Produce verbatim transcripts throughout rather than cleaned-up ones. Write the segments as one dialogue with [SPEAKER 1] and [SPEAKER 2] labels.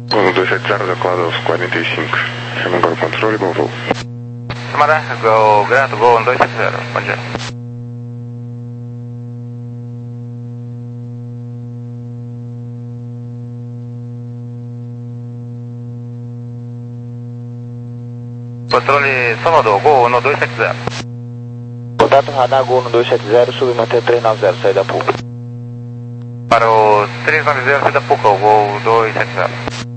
[SPEAKER 1] Gol dois sete zero, decolado aos quarenta e cinco. Chama agora o controle, bom voo.
[SPEAKER 2] Samara, Gol Grato, Gol dois sete zero, bom dia. Controle Salvador, Gol no dois sete zero.
[SPEAKER 3] Contato radar Gol no dois sete zero, sub manter três nove zero, saída Puca.
[SPEAKER 2] Para o três nove zero, saída Puca, Gol dois sete zero.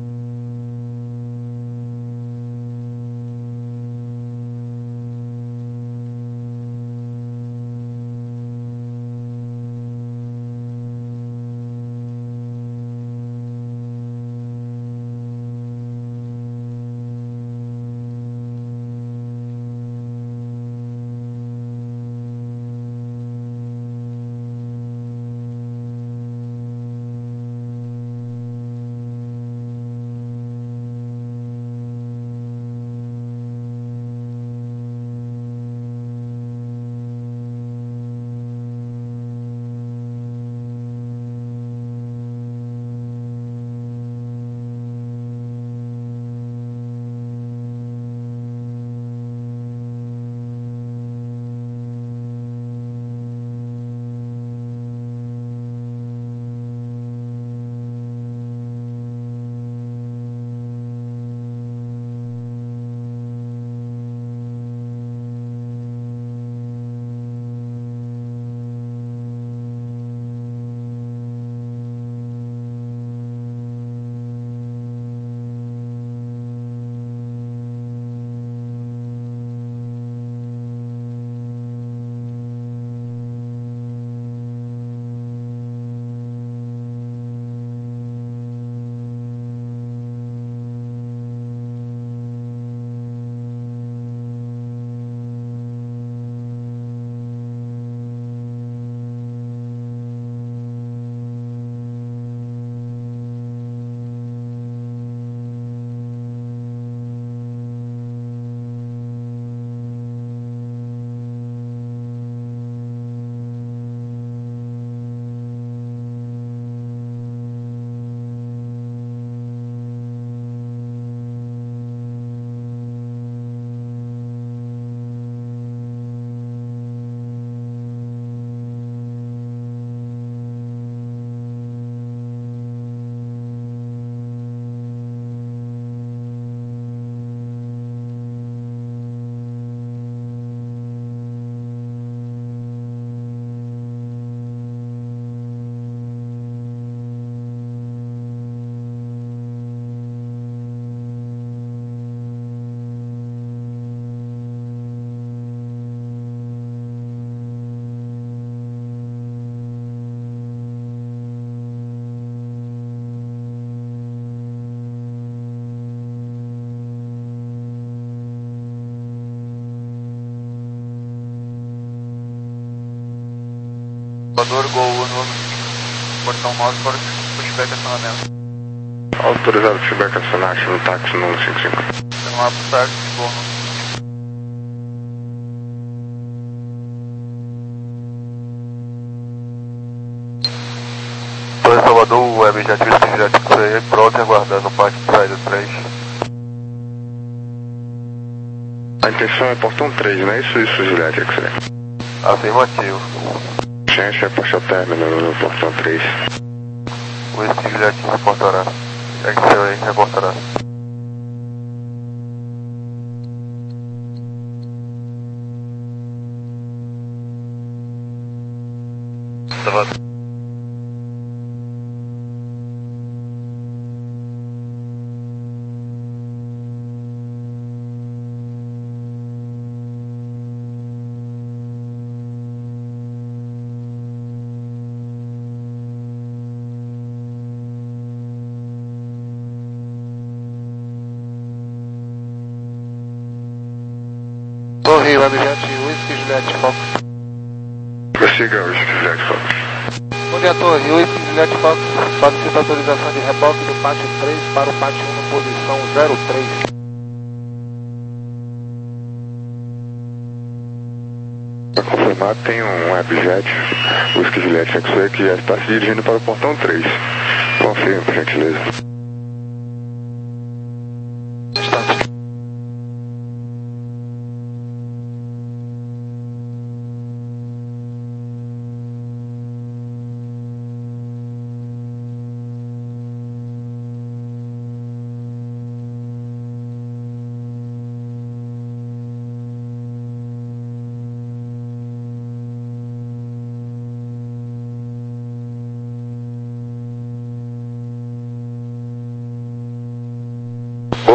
[SPEAKER 2] Salvador, Gol no portão nove, para o pushback acionamento.
[SPEAKER 1] Autorizado pushback acionar, no táxi no cinco cinco.
[SPEAKER 2] Não há pro táxi, Gol no... Torre Salvador, o Webjet Jet X-Ray, pronto e aguardando o pátio de saída três.
[SPEAKER 1] A intenção é portão três, não é isso? Isso, Juliette X-Ray.
[SPEAKER 2] Afirmativo.
[SPEAKER 1] Chance é puxar término no portão três.
[SPEAKER 2] O Whisky Juliette reportará. X-Ray reportará. Salvador. Torre, Webjet, Whisky Juliette Fox.
[SPEAKER 1] Prossiga, Whisky Juliette Fox.
[SPEAKER 2] Bom dia, Torre, Whisky Juliette Fox. Solicita autorização de reboque do pátio três para o pátio um na posição zero três.
[SPEAKER 1] Para confirmar, tem um Webjet, Whisky Juliette X-Ray, que já está se dirigindo para o portão três. Confirme, por gentileza.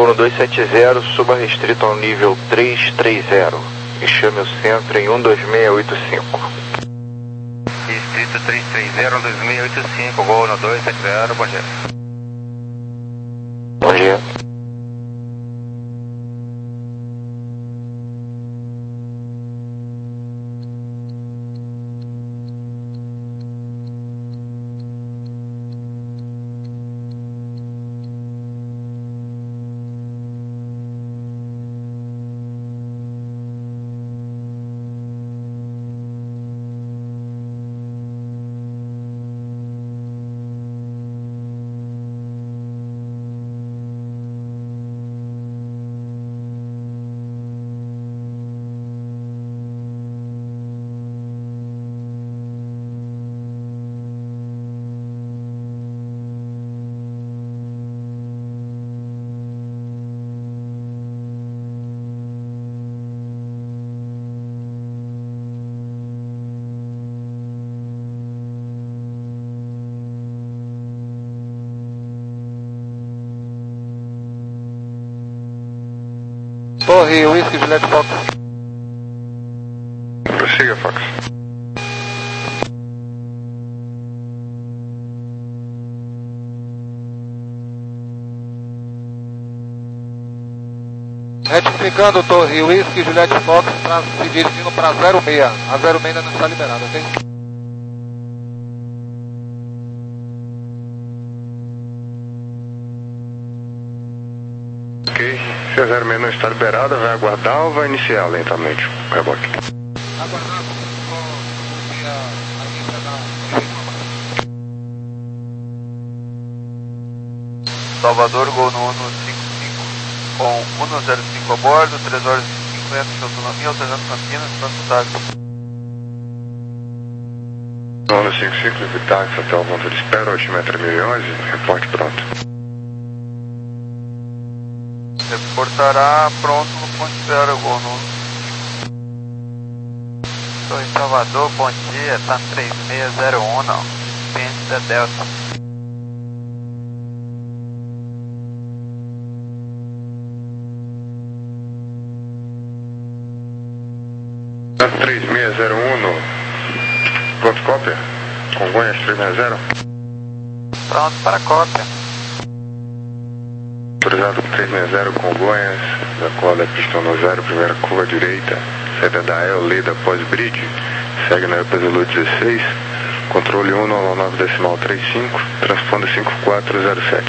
[SPEAKER 3] Gol no dois sete zero, suba restrito ao nível três três zero e chame o centro em um dois seis oito cinco.
[SPEAKER 4] Restrito três três zero, um dois seis oito cinco, Gol no dois sete zero, bom dia.
[SPEAKER 3] Bom dia.
[SPEAKER 2] Torre, Whisky, Juliette Fox.
[SPEAKER 1] Prossiga, Fox.
[SPEAKER 2] Retificando, Torre, Whisky, Juliette Fox, pra, se dirigindo para zero seis. A zero seis ainda não está liberada, ok?
[SPEAKER 1] Ok. Se a zero seis não está liberada, vai aguardar ou vai iniciar lentamente o reboque?
[SPEAKER 2] Aguardando, vou ouvir a, a lista da informação.
[SPEAKER 5] Salvador, Gol no um cinco cinco, com um zero cinco a bordo, três horas e cinquenta de autonomia, alternando Campinas, próximo táxi.
[SPEAKER 1] Ano cinco cinco, táxi até o ponto de espera, altimetro mil e onze, reporte pronto.
[SPEAKER 5] Reportará pronto no ponto de espera, Gol no Estou em Salvador, bom dia, tá três seis zero um, não. Cliente da Delta.
[SPEAKER 1] três seis zero um no pronto cópia, Congonhas três seis zero.
[SPEAKER 5] Pronto para cópia.
[SPEAKER 1] Autorizado três seis zero Congonhas, da qual é pistão no zero, primeira curva direita, saída da El Leda pós-bridge, segue na Epazelu dezesseis, controle um nove nove decimal trinta e cinco, transponda cinco quatro zero sete.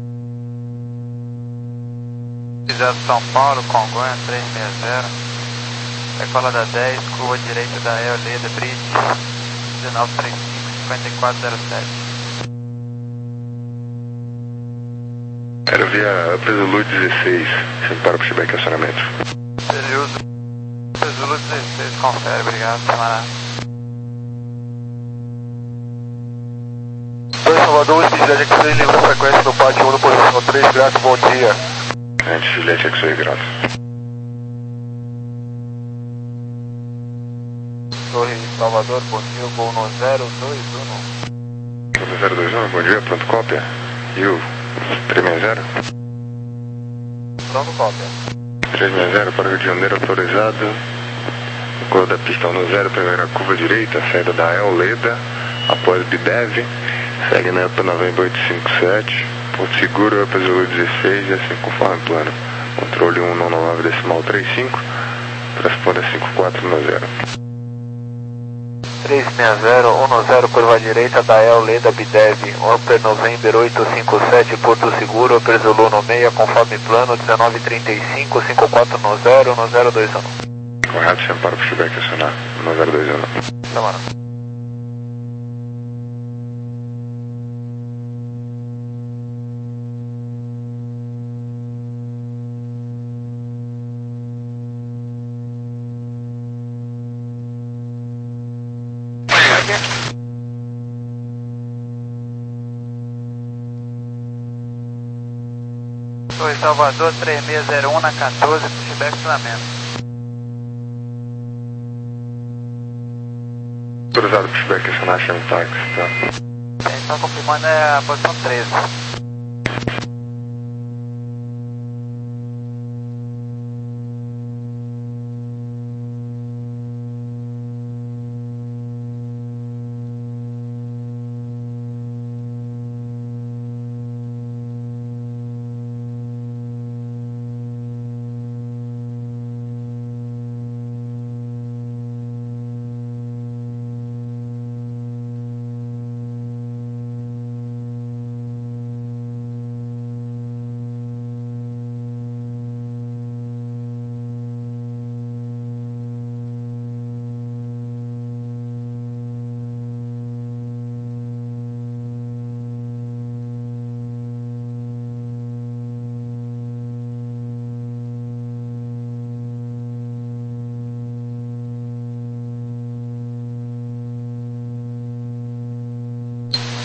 [SPEAKER 5] São Paulo, Congonhas três seis zero, decola da dez, curva direita da El Leda Bridge, dezenove trinta e cinco, cinquenta e quatro zero sete.
[SPEAKER 1] Aerovia Epazelu dezesseis, sempre para o pushback e acionamento.
[SPEAKER 5] Zulu dezesseis, confere, obrigado, camarada.
[SPEAKER 2] Oi, Salvador, Whisky, Juliette X-Ray, livre a frequência do pátio um, posição três, grato, bom dia.
[SPEAKER 1] Antes Juliette X-Ray, grato.
[SPEAKER 5] Torre Salvador, bom dia, Gol no zero dois um.
[SPEAKER 1] zero dois um, bom dia, pronto cópia. E o três seis zero?
[SPEAKER 5] Pronto, cópia.
[SPEAKER 1] três seis zero para o Rio de Janeiro, autorizado. Curva da pistão no zero, primeira curva direita, saída da El Leda, após Bidev, segue na E P nove oito cinco sete, Porto Seguro, Epazelu dezesseis, e assim conforme plano. Controle um nove nove decimal trinta e cinco, responda cinco quatro nove zero.
[SPEAKER 5] três seis zero, um zero, curva direita da El Leda Bidev, Upper November oito cinco sete, Porto Seguro, Epazelu no meia, conforme plano, dezenove trinta e cinco, cinco quatro nove zero, um zero dois um.
[SPEAKER 1] Correto, sempre para o pushback acionar, um zero dois um.
[SPEAKER 5] Camarada. Oi, Salvador, três seis zero um na quatorze, pushback acionamento.
[SPEAKER 1] Autorizado pushback acionar, chame táxi, tá?
[SPEAKER 5] Só confirmando é a posição treze.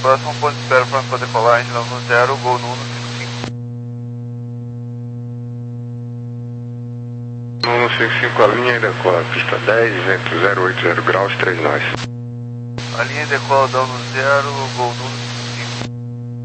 [SPEAKER 5] Próximo ponto de espera para poder falar, a gente não no zero, gol no uno cinco cinco.
[SPEAKER 1] uno cinco cinco, a linha ainda com a pista dez, vento zero oito zero graus, três nós.
[SPEAKER 5] A linha decola down no zero, gol no uno cinco cinco.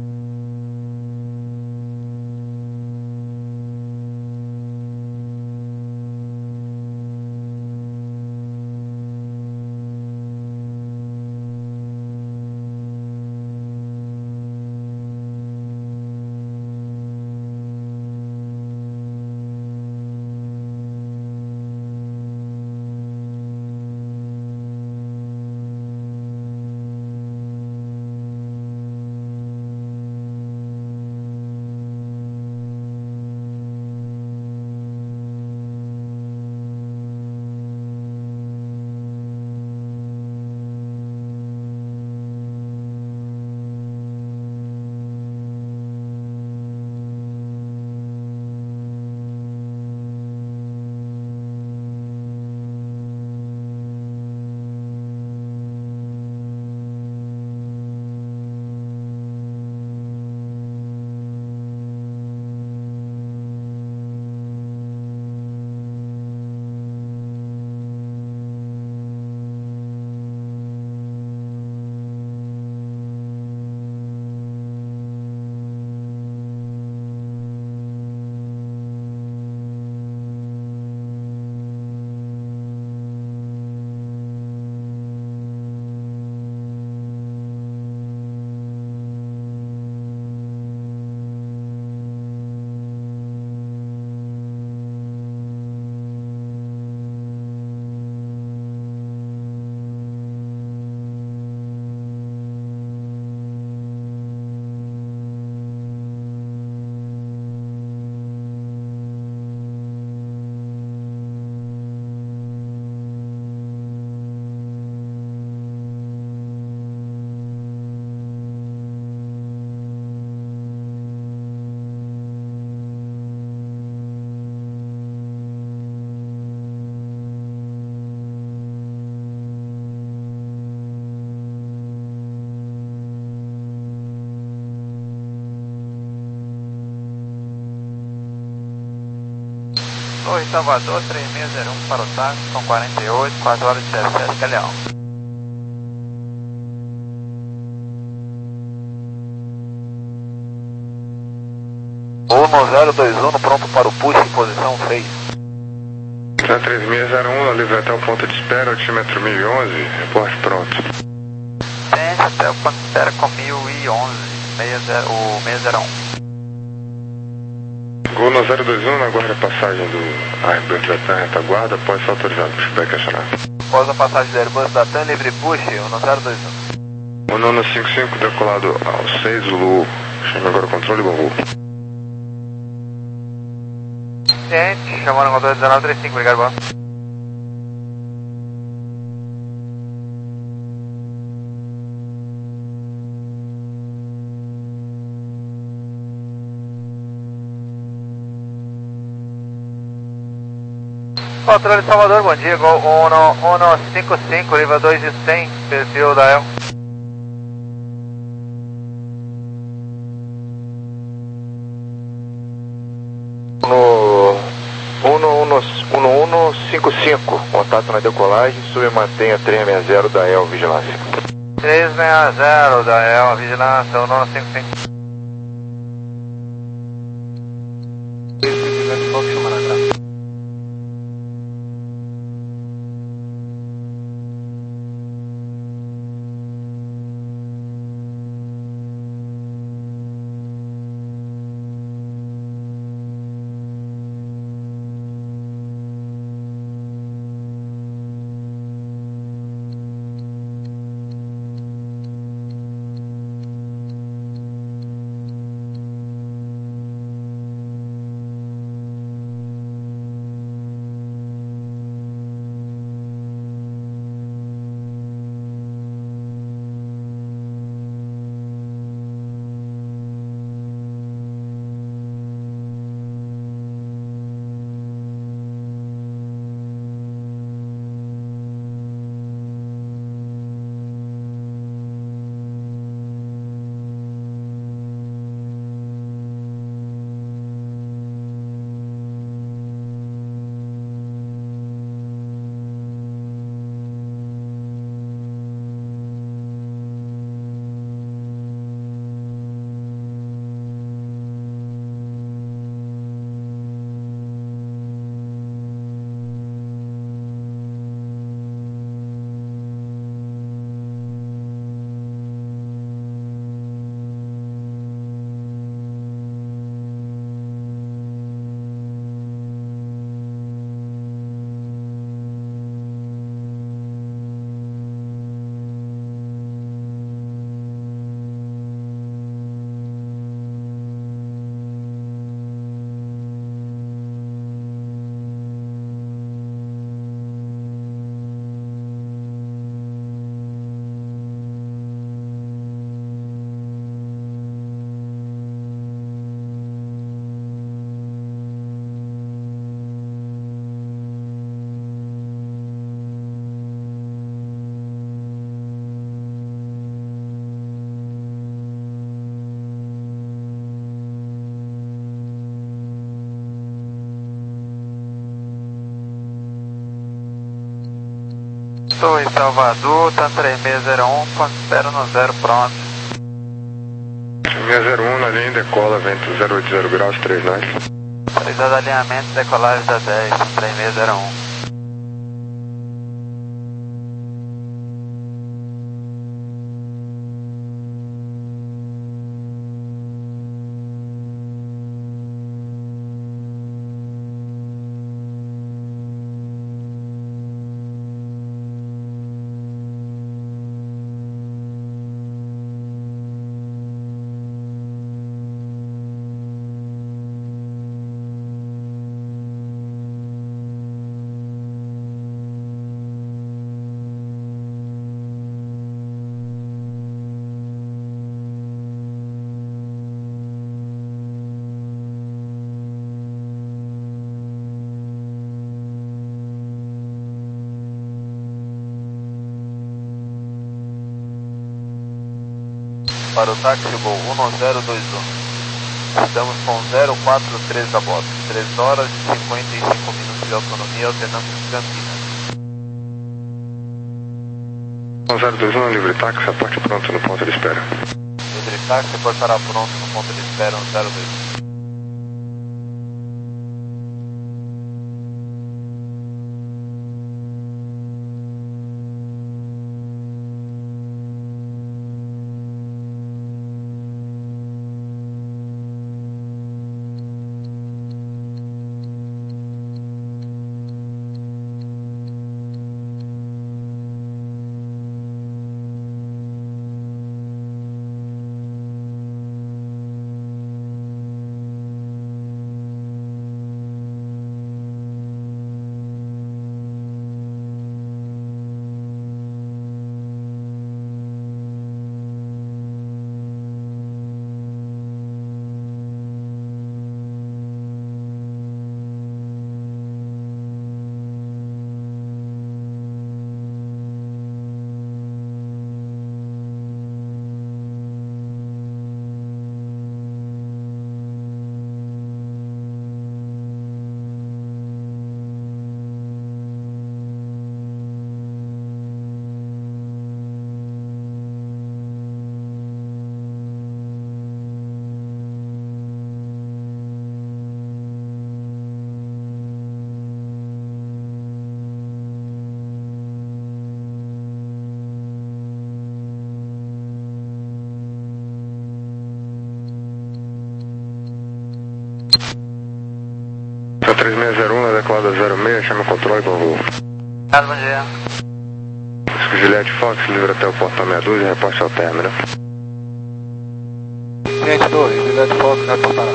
[SPEAKER 5] Oi, Salvador, três seis zero um para o táxi, são quarenta e oito, quatro horas e dezessete, Galeão. um zero dois um, pronto para o push, em posição seis.
[SPEAKER 1] Na três seis zero um, livre até o ponto de espera, altímetro mil e onze, reporte pronto.
[SPEAKER 5] Tente até o ponto de espera com mil e onze, o seis zero um.
[SPEAKER 1] Gol no zero dois um, na guarda passagem do Airbus da TAM, retaguarda, pode ser autorizado, pushback acionado.
[SPEAKER 5] Após a passagem do Airbus da TAM, livre push, um zero dois um.
[SPEAKER 1] O nono cinco cinco decolado ao seis, Zulu, chama agora o controle, bom voo.
[SPEAKER 5] Ciente, chamando o controle dezenove trinta e cinco, obrigado, boa. Controle Salvador, bom dia, Gol um cinco cinco, livre dois de cem, perfil da El.
[SPEAKER 3] No um um cinco cinco, contato na decolagem, sub e mantenha três seis zero da El Vigilância.
[SPEAKER 5] três seis zero da El Vigilância, um cinco cinco. Estou em Salvador, tá três seis zero um, espero no zero pronto.
[SPEAKER 1] três seis zero um na linha, decola, vento zero oito zero graus, três nós.
[SPEAKER 5] Autorizado alinhamento, decolagem da dez, três seis zero um. Para o táxi Gol um zero dois um. Estamos com zero quatro três a bordo. três horas e cinquenta e cinco minutos de autonomia, alternando Campinas.
[SPEAKER 1] um zero dois um, livre táxi, aporte pronto no ponto de espera.
[SPEAKER 5] Livre táxi, portará pronto no ponto de espera um zero dois um.
[SPEAKER 1] três seis zero um, na decolada zero seis, chama o controle com o voo.
[SPEAKER 5] Bom dia.
[SPEAKER 1] Juliette Fox, livre até o portão meia dúzia, reposte ao término.
[SPEAKER 2] Cliente dois, Juliette Fox, reportará.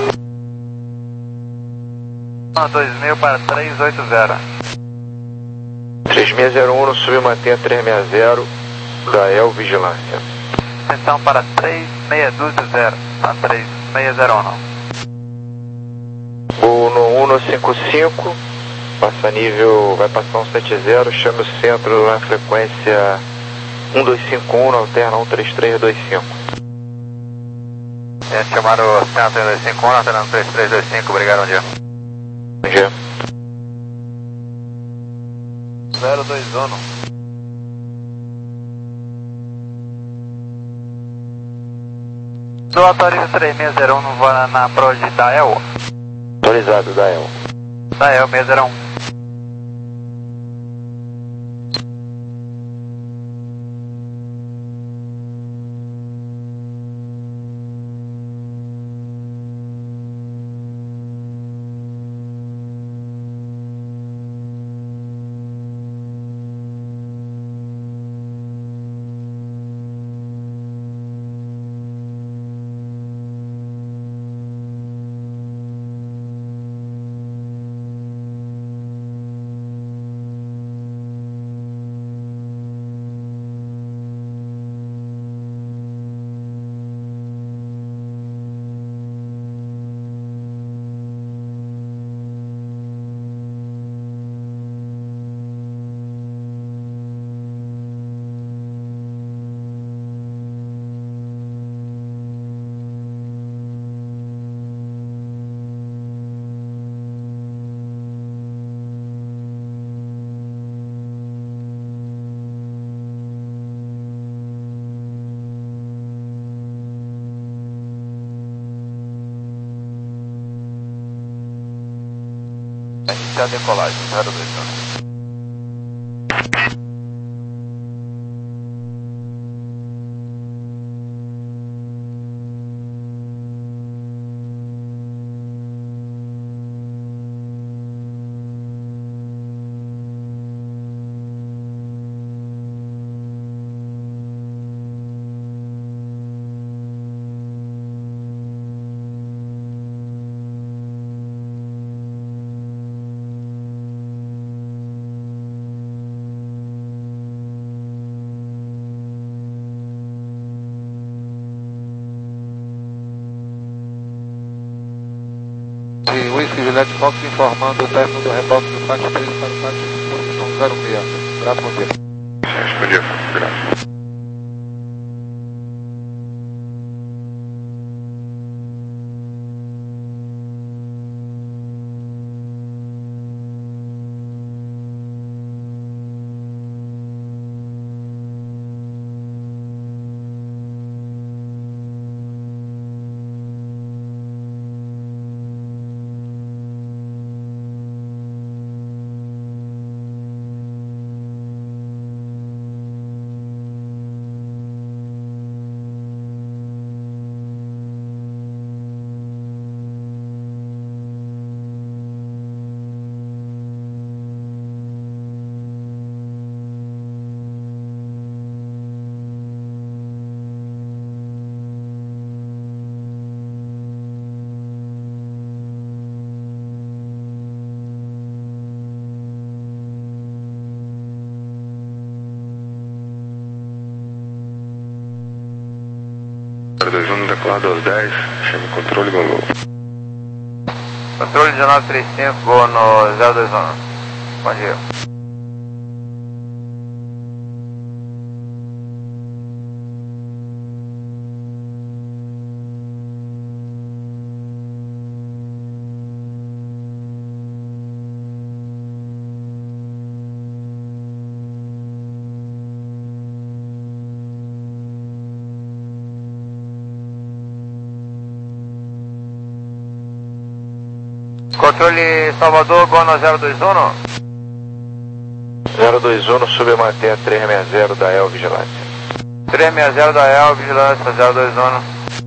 [SPEAKER 5] dois mil para três oito zero.
[SPEAKER 3] três seis zero um no submantenha três seis zero, Gael Vigilância.
[SPEAKER 5] Atenção para três seis zero, tá três seis zero um não.
[SPEAKER 3] Voo no cento e cinquenta e cinco, passa nível, vai passar um sete zero, chame o centro na frequência um dois cinco um, alterna um três três dois cinco.
[SPEAKER 5] É, chamaram o centro um dois cinco um, alterna um três três dois cinco, obrigado, bom dia.
[SPEAKER 3] Bom dia.
[SPEAKER 5] zero dois um. No autoriza três seis zero um no voo na prova de Dael.
[SPEAKER 3] Autorizado, Dael.
[SPEAKER 5] Dael seis zero um. Iniciar a decolagem, zero dois zero.
[SPEAKER 2] E Whisky Juliette Fox informando o término do reboque do Pátio três para o Pátio posição zero seis. Graças, bom dia.
[SPEAKER 1] Bom dia, graças. zero dois um, decolado aos dez, chama o controle, gol.
[SPEAKER 5] Controle dezenove trinta e cinco, gol no zero dois um. Bom dia. Controle Salvador, gol no zero dois um.
[SPEAKER 3] zero dois um, submanter a trezentos e sessenta da E L Vigilância.
[SPEAKER 5] trezentos e sessenta da E L Vigilância, zero dois um.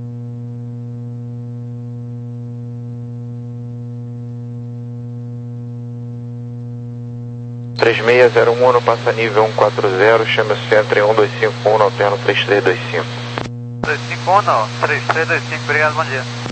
[SPEAKER 3] três seis zero um no passa nível cento e quarenta, chama o centro em um dois cinco um, no alterno três três dois cinco.
[SPEAKER 5] dois cinco um não, três três dois cinco, obrigado, bom dia.